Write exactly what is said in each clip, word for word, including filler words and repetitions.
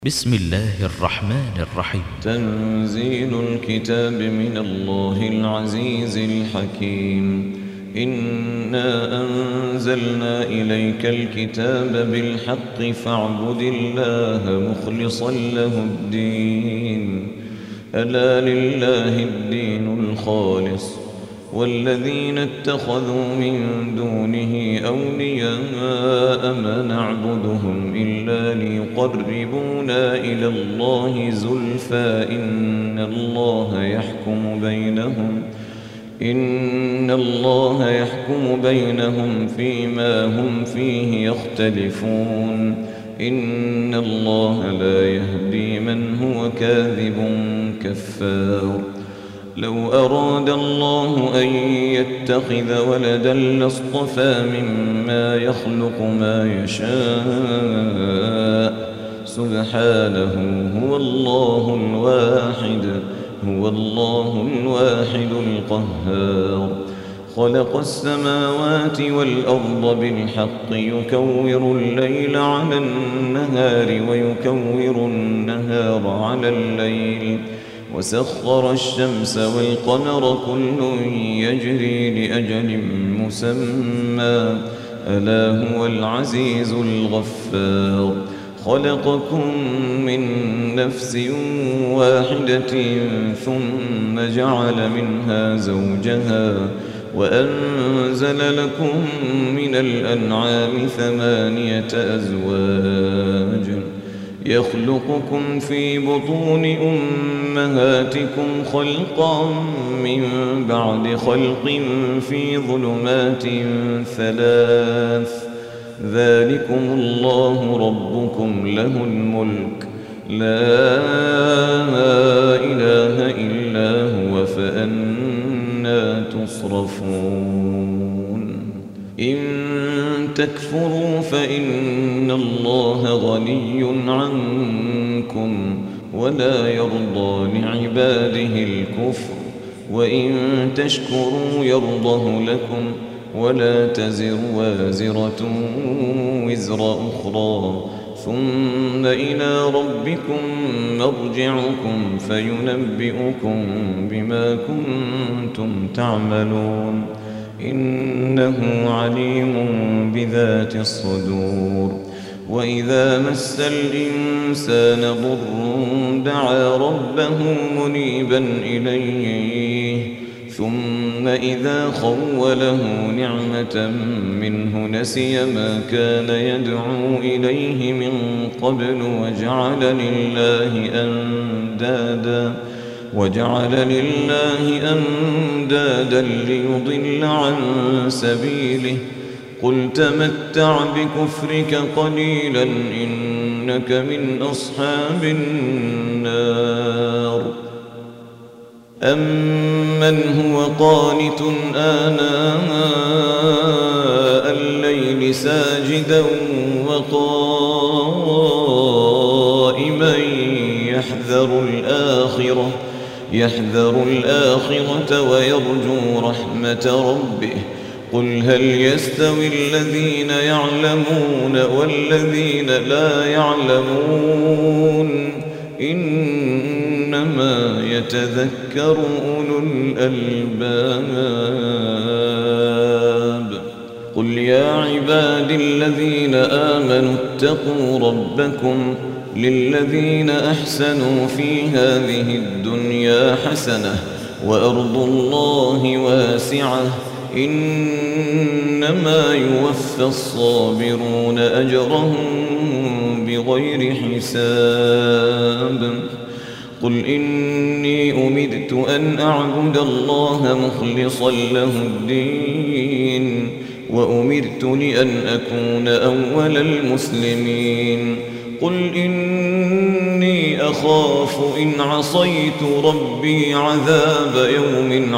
بسم الله الرحمن الرحيم. تنزيل الكتاب من الله العزيز الحكيم. إنا أنزلنا إليك الكتاب بالحق فاعبد الله مخلصا له الدين. ألا لله الدين الخالص والذين اتخذوا من دونه أولياء ما نعبدهم إلا ليقربونا إلى الله زلفى إن الله يحكم بينهم إن الله يحكم بينهم فيما هم فيه يختلفون. إن الله لا يهدي من هو كاذب كفار. لو أراد الله أن يتخذ ولدا لاصطفى مما يخلق ما يشاء سبحانه هو الله الواحد هو الله الواحد القهار. خلق السماوات والأرض بالحق يكور الليل على النهار ويكور النهار على الليل وسخر الشمس والقمر كل يجري لأجل مسمى ألا هو العزيز الغفار. خلقكم من نفس واحدة ثم جعل منها زوجها وأنزل لكم من الأنعام ثمانية أزواج يخلقكم في بطون أمهاتكم خلقا من بعد خلق في ظلمات ثلاث ذلكم الله ربكم له الملك لا إله إلا هو فأنى تصرفون. إن تكفروا فإن الله غني عنكم ولا يرضى لعباده الكفر وإن تشكروا يرضه لكم ولا تزر وازرة وزر أخرى ثم إلى ربكم مرجعكم فينبئكم بما كنتم تعملون إنه عليم بذات الصدور. وإذا مس الإنسان ضر دعا ربه منيبا إليه ثم إذا خوله نعمة منه نسي ما كان يدعو إليه من قبل وجعل لله أندادا وجعل لله أندادا ليضل عن سبيله قل تمتع بكفرك قليلا إنك من أصحاب النار. أمن هو قانت آناء الليل ساجدا وقائما يحذر الآخرة يحذر الآخرة ويرجو رحمة ربه قل هل يستوي الذين يعلمون والذين لا يعلمون إنما يتذكر أولو الألباب. قل يا عبادي الذين آمنوا اتقوا ربكم للذين أحسنوا في هذه الدنيا حسنة وأرض الله واسعة إنما يوفى الصابرون أجرهم بغير حساب. قل إني أمرت أن أعبد الله مخلصا له الدين وأمرت لأن أكون أول المسلمين. قل إني أخاف إن عصيت ربي عذاب يوم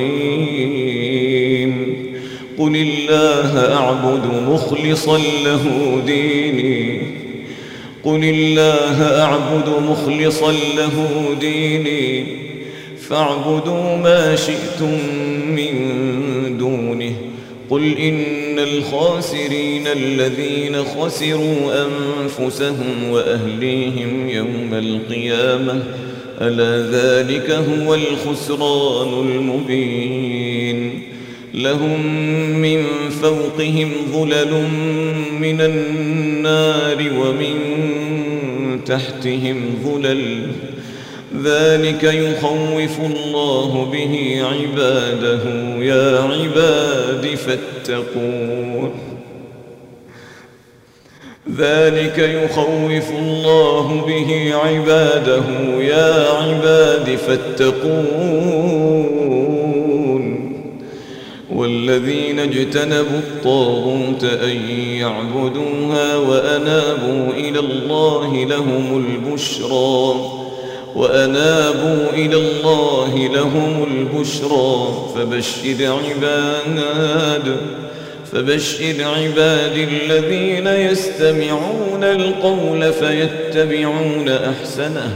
عظيم. قل الله أعبد مخلصا له ديني قل الله أعبد مخلصا له ديني فاعبدوا ما شئتم من دونه قل إن الخاسرين الذين خسروا أنفسهم وأهليهم يوم القيامة ألا ذلك هو الخسران المبين لهم من فوقهم ظلل من النار ومن تحتهم ظلل ذلك يخوف الله به عباده يا عباد فاتقون ذلك يخوف الله به عباده يا عباد فاتقون والذين اجتنبوا الطاغوت أن يعبدوها وأنابوا إلى الله لهم البشرى وأنابوا إلى الله لهم البشرى فبشر عباد فبشر عباد الذين يستمعون القول فيتبعون أحسنه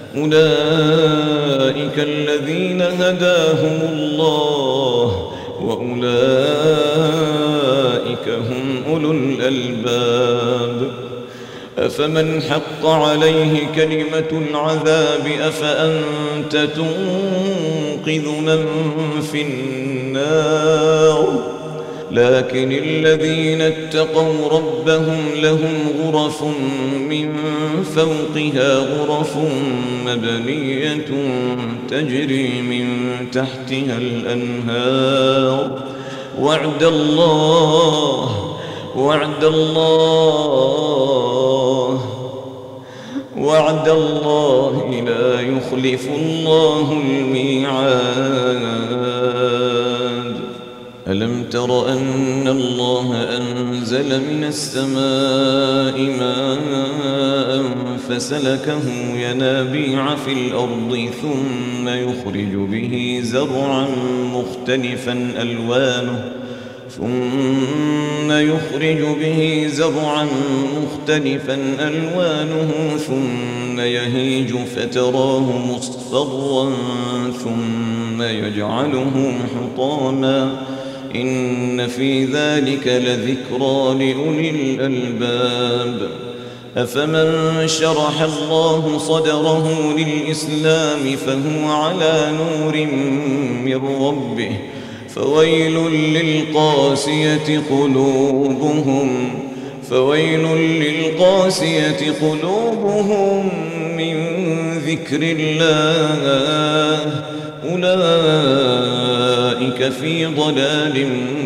أولئك الذين هداهم الله وأولئك هم أولو الألباب أفمن حق عليه كلمة العذاب أفأنت تنقذ من في النار لكن الذين اتقوا ربهم لهم غرف من فوقها غرف مبنية تجري من تحتها الأنهار وعد الله وعد الله وعد الله لا يخلف الله الميعاد ألم تر أن الله أنزل من السماء ماء فسلكه ينابيع في الأرض ثم يخرج به زرعا مختلفا ألوانه ثم يخرج به زرعا مختلفا ألوانه ثم يهيج فتراه مصفرا ثم يجعله حطاما إن في ذلك لذكرى لأولي الألباب أفمن شرح الله صدره للإسلام فهو على نور من ربه فويل للقاسية قلوبهم فويل للقاسية قلوبهم من ذكر الله أولئك في ضلال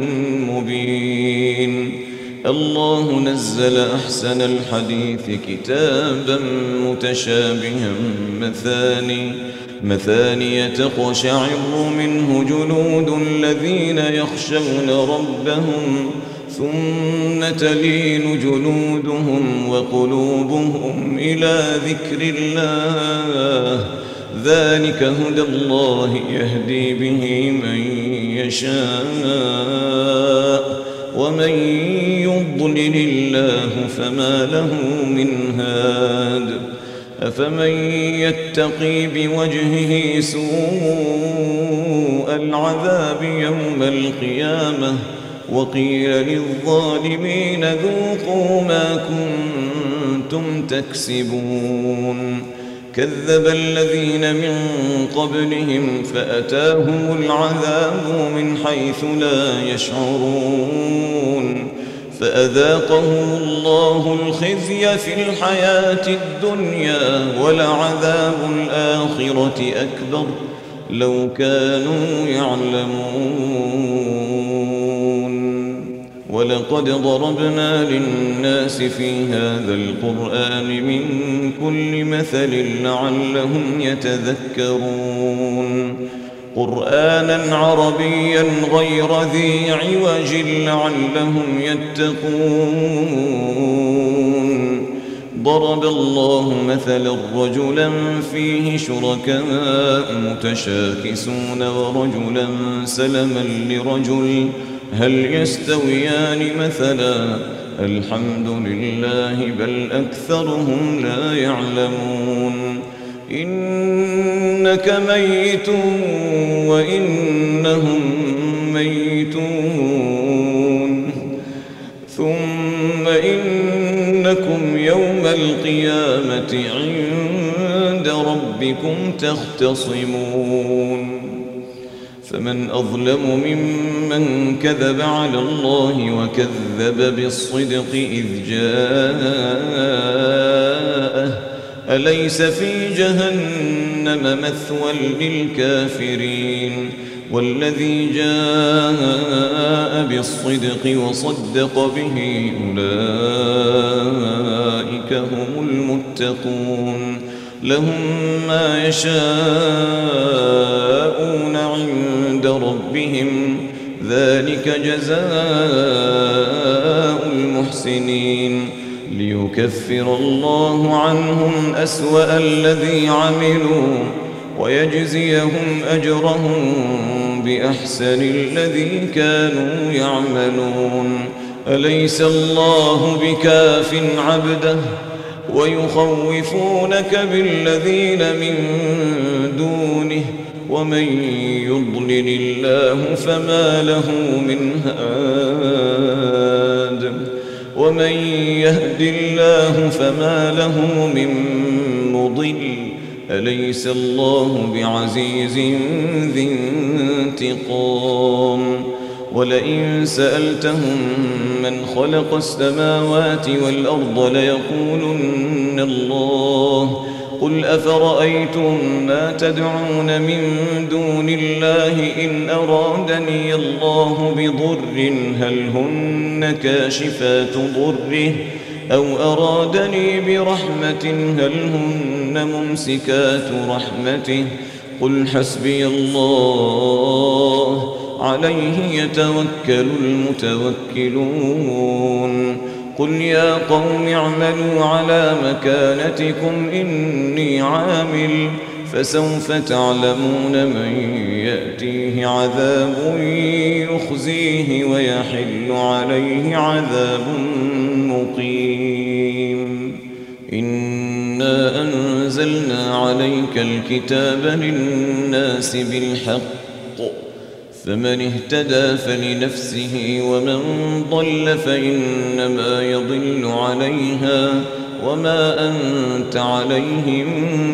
مبين الله نزل أحسن الحديث كتابا متشابها مثاني مثانية تقشعر منه جلود الذين يخشون ربهم ثم تلين جلودهم وقلوبهم إلى ذكر الله ذلك هدى الله يهدي به من يشاء ومن يضلل الله فما له من هاد أفمن يتقي بوجهه سوء العذاب يوم القيامة وقيل للظالمين ذوقوا ما كنتم تكسبون كذب الذين من قبلهم فأتاهم العذاب من حيث لا يشعرون فأذاقهم الله الخزي في الحياة الدنيا ولعذاب الآخرة أكبر لو كانوا يعلمون ولقد ضربنا للناس في هذا القرآن من كل مثل لعلهم يتذكرون قرآنا عربيا غير ذي عوج لعلهم يتقون ضرب الله مثلا رجلا فيه شركاء متشاكسون ورجلا سلما لرجل هل يستويان مثلا الحمد لله بل أكثرهم لا يعلمون إنك ميت وإنهم ميتون القيامة عند ربكم تختصمون فمن أظلم ممن كذب على الله وكذب بالصدق إذ جاءه أليس في جهنم مثوى للكافرين والذي جاء بالصدق وصدق به أولئك هم المتقون لهم ما يشاءون عند ربهم ذلك جزاء المحسنين ليكفر الله عنهم أسوأ الذي عملوا ويجزيهم أجرهم بأحسن الذي كانوا يعملون أليس الله بكاف عبده ويخوفونك بالذين من دونه ومن يضلل الله فما له من هاد ومن يهد الله فما له من مضل أليس الله بعزيز ذي انتقام ولئن سألتهم من خلق السماوات والأرض ليقولن الله قل أفرأيتم ما تدعون من دون الله إن أرادني الله بضر هل هن كاشفات ضره أو أرادني برحمة هل هن ممسكات رحمته قل حسبي الله عليه يتوكل المتوكلون قل يا قوم اعملوا على مكانتكم إني عامل فسوف تعلمون من يأتيه عذاب يخزيه ويحل عليه عذاب مقيم إنا أنزلنا عليك الكتاب للناس بالحق فمن اهتدى فلنفسه ومن ضل فإنما يضل عليها وما أنت عليهم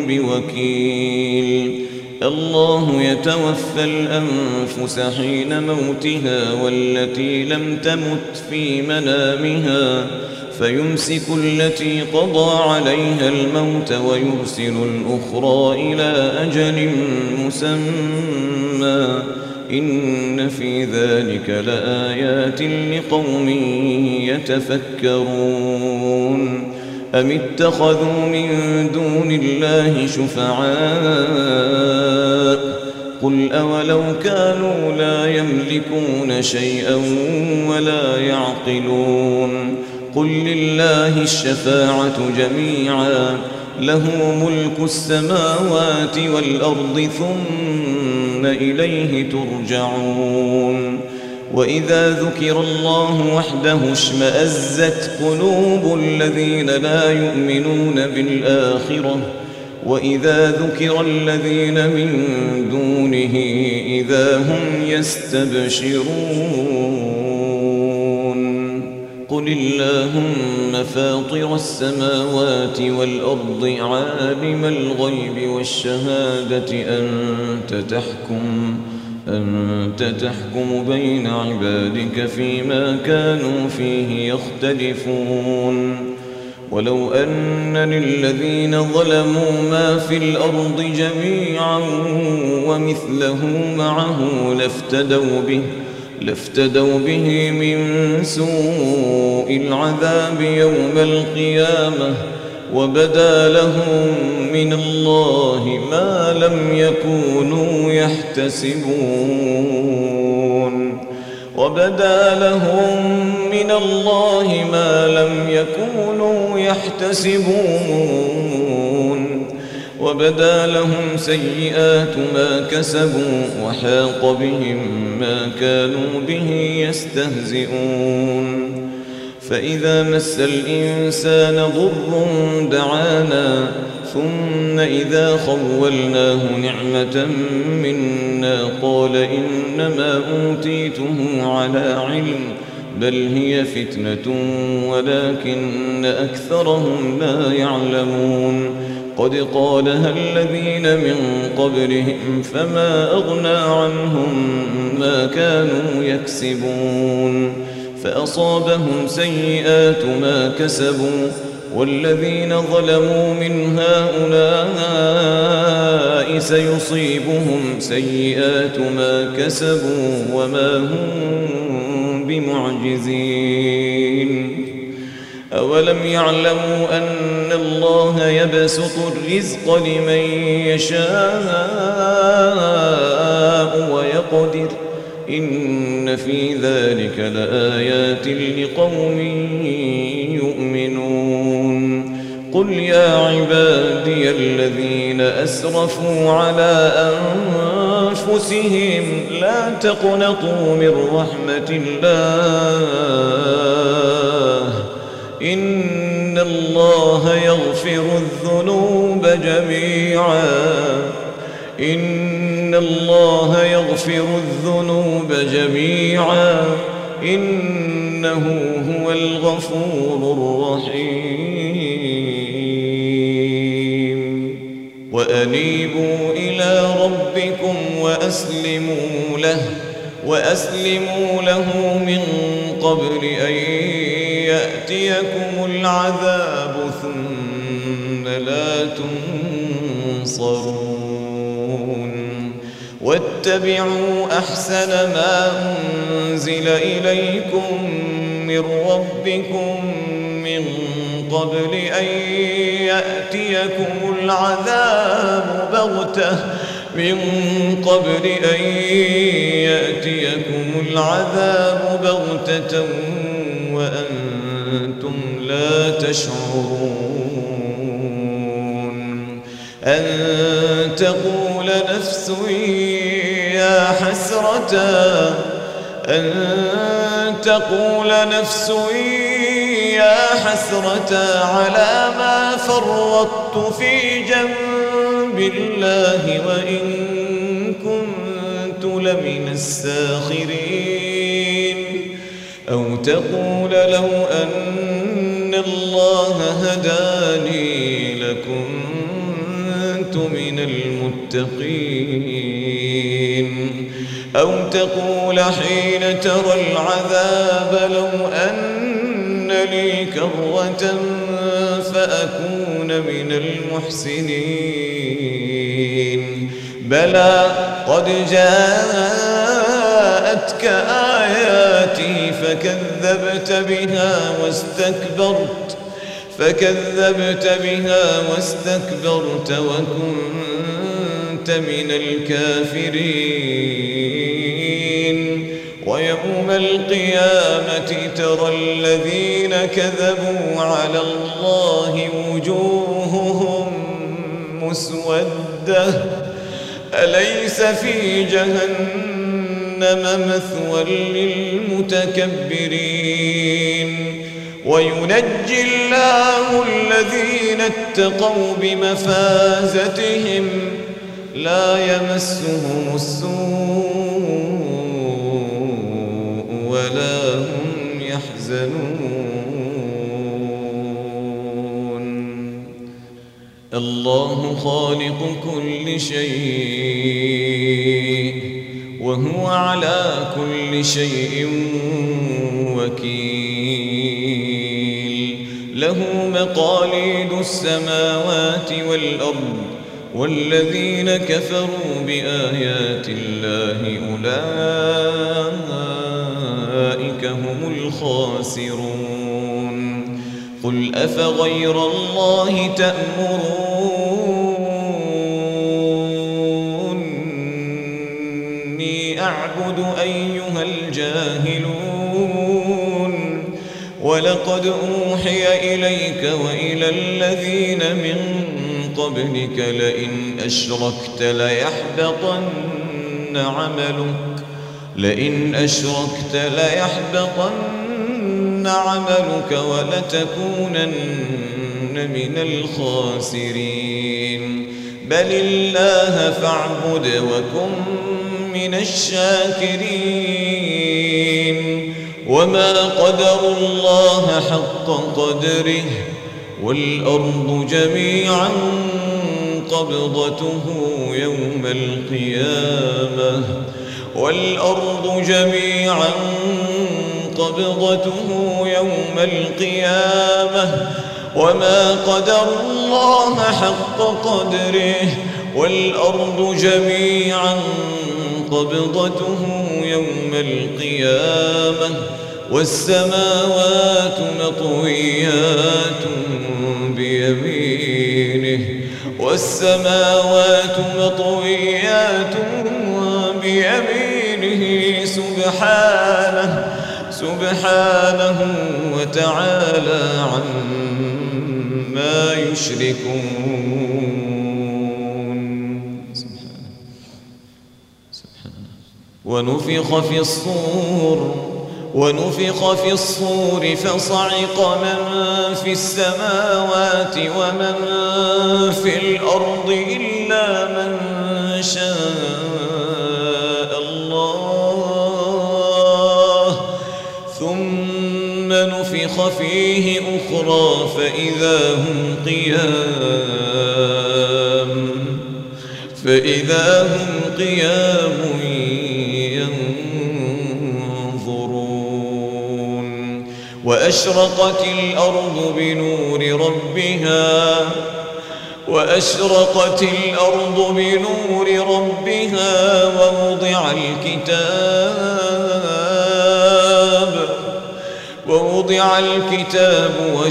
بوكيل الله يتوفى الأنفس حين موتها والتي لم تمت في منامها فيمسك التي قضى عليها الموت ويرسل الأخرى إلى أجل مسمى إن في ذلك لآيات لقوم يتفكرون أم اتخذوا من دون الله شفعاء قل أولو كانوا لا يملكون شيئا ولا يعقلون قل لله الشفاعة جميعا له ملك السماوات والأرض ثم إليه ترجعون وإذا ذكر الله وحده اشمأزت قلوب الذين لا يؤمنون بالآخرة وإذا ذكر الذين من دونه إذا هم يستبشرون قل اللهم فاطر السماوات والأرض عالم الغيب والشهادة أنت تحكم أنت تحكم بين عبادك فيما كانوا فيه يختلفون ولو أن للذين ظلموا ما في الأرض جميعا ومثله معه لافتدوا به لافتدوا به من سوء العذاب يوم القيامة وبدا لهم من الله ما لم يكونوا يحتسبون وبدا لهم من الله ما لم يكونوا يحتسبون وبدا لهم سيئات ما كسبوا وحاق بهم ما كانوا به يستهزئون فإذا مس الإنسان ضر دعانا ثم إذا خولناه نعمة منا قال إنما أوتيته على علم بل هي فتنة ولكن أكثرهم لا يعلمون قد قالها الذين من قبلهم فما أغنى عنهم ما كانوا يكسبون فأصابهم سيئات ما كسبوا والذين ظلموا من هؤلاء سيصيبهم سيئات ما كسبوا وما هم بمعجزين أولم يعلموا أن الله يبسط الرزق لمن يشاء ويقدر إن في ذلك لآيات لقوم يؤمنون قل يا عبادي الذين أسرفوا على أنفسهم لا تقنطوا من رحمة الله إن الله يغفر الذنوب جميعا إن الله يغفر الذنوب جميعا إنه هو الغفور الرحيم وأنيبوا إلى ربكم وأسلموا له وأسلموا له من قبل أن يأتيكم العذاب ثم لا تنصرون واتبعوا أحسن ما أنزل إليكم من ربكم من قبل أن يأتيكم العذاب بغتة من قبل أن يأتيكم العذاب بغتة وأنتم لا تشعرون أن تقول نفس يا حسرة أن تقول نفس يا حسرة على ما فرطت في جنب الله وإن كنت لمن الساخرين أو تقول لو أن الله هداني لكنت من المتقين أو تقول حين ترى العذاب لو أن لي كرة فأكون من المحسنين بلى قد جاءتك آياتي فكذبت بها واستكبرت فكذبت بها واستكبرت وكنت من الكافرين ويوم القيامة ترى الذين كذبوا على الله وجوههم مسودة أليس في جهنم مثوى للمتكبرين وينجي الله الذين اتقوا بمفازتهم لا يمسهم السوء ولا هم يحزنون الله خالق كل شيء وهو على كل شيء وكيل له مقاليد السماوات والأرض والذين كفروا بآيات الله أولئك هم الخاسرون قل أفغير الله تأمروني أعبد أيها الجاهلون ولقد أوحي إليك وإلى الذين من قبلك لئن أشركت ليحبطن عملك لئن أشركت ليحبطن عملك ولتكونن من الخاسرين بل الله فاعبد وكن من الشاكرين وما قدروا الله حق قدره والأرض جميعا قبضته يوم القيامة والأرض جميعا قبضته يوم القيامة وما قدروا الله حق قدره والأرض جميعا قبضته يوم القيامة والسماوات مطويات بيمينه والسماوات مطويات بيمينه سبحانه سبحانه وتعالى عما يشركون. سبحانه سبحانه ونفخ في الصور ونفخ في الصور فصعق من في السماوات ومن في الأرض إلا من شاء الله ثم نفخ فيه أخرى فإذا هم قيام فإذا هم قيام وأشرقت الأرض بنور ربها وأشرقت الأرض بنور ربها ووضع الكتاب ووضع الكتاب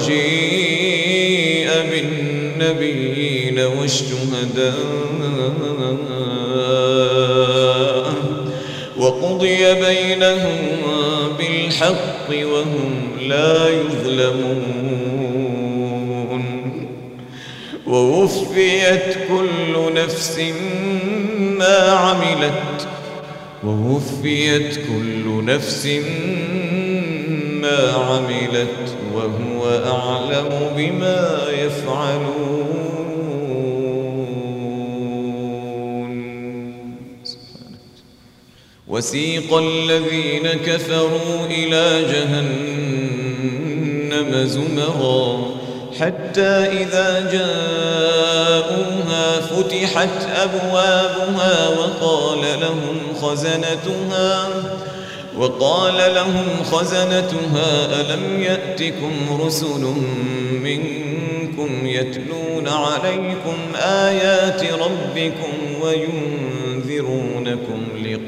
وجيء بالنبيين والشهداء وقضي بينهم بالحق وهم لا يظلمون ووفيت كل نفس ما عملت ووفيت كل نفس ما عملت وهو أعلم بما يفعلون. وسيق الذين كفروا إلى جهنم زمرا حتى إذا جاءوها فتحت أبوابها وقال لهم خزنتها وقال لهم خزنتها ألم يأتكم رسل منكم يتلون عليكم آيات ربكم وينذرونكم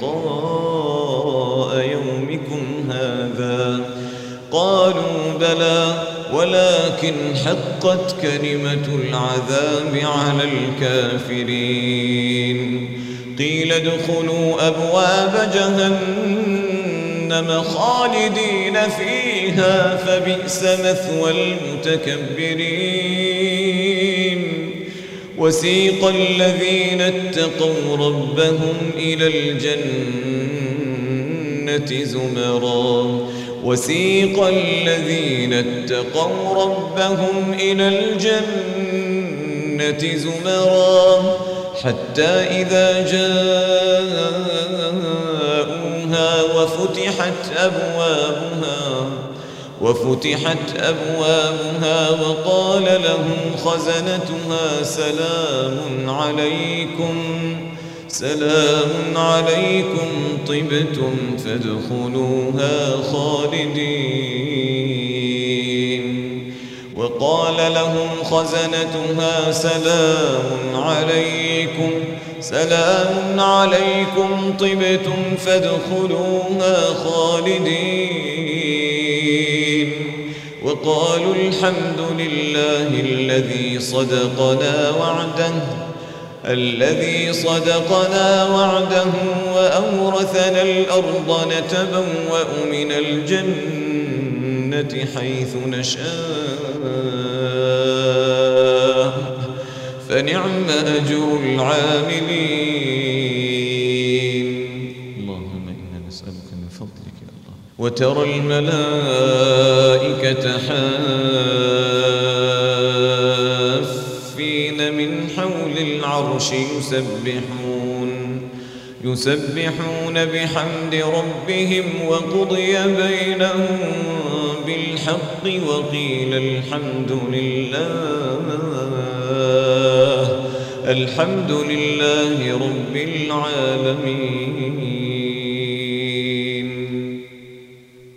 لقاء يومكم هذا قالوا بلى ولكن حقت كلمة العذاب على الكافرين قيل ادخلوا أبواب جهنم خالدين فيها فبئس مثوى المتكبرين. وسيق الذين اتقوا ربهم إلى الجنة زمرا وسيق الذين اتقوا ربهم إلى الجنة زمرا حتى إذا جاءوها وفتحت أبوابها وفتحت أبوابها وقال لهم خزنتها سلام عليكم سلام عليكم طبتم فادخلوها خالدين. وقال لهم خزنتها سلام عليكم سلام عليكم طبتم فادخلوها خالدين. وقالوا الحمد لله الذي صدقنا وعده الذي صدقنا وعده وأورثنا الأرض نتبوأ من الجنة حيث نشاء فنعم أجر العاملين. اللهم إنا نسألك من فضلك يا الله. وترى الملائكة حافين من حول العرش يسبحون يسبحون بحمد ربهم وقضي بينهم بالحق وقيل الحمد لله الحمد لله رب العالمين.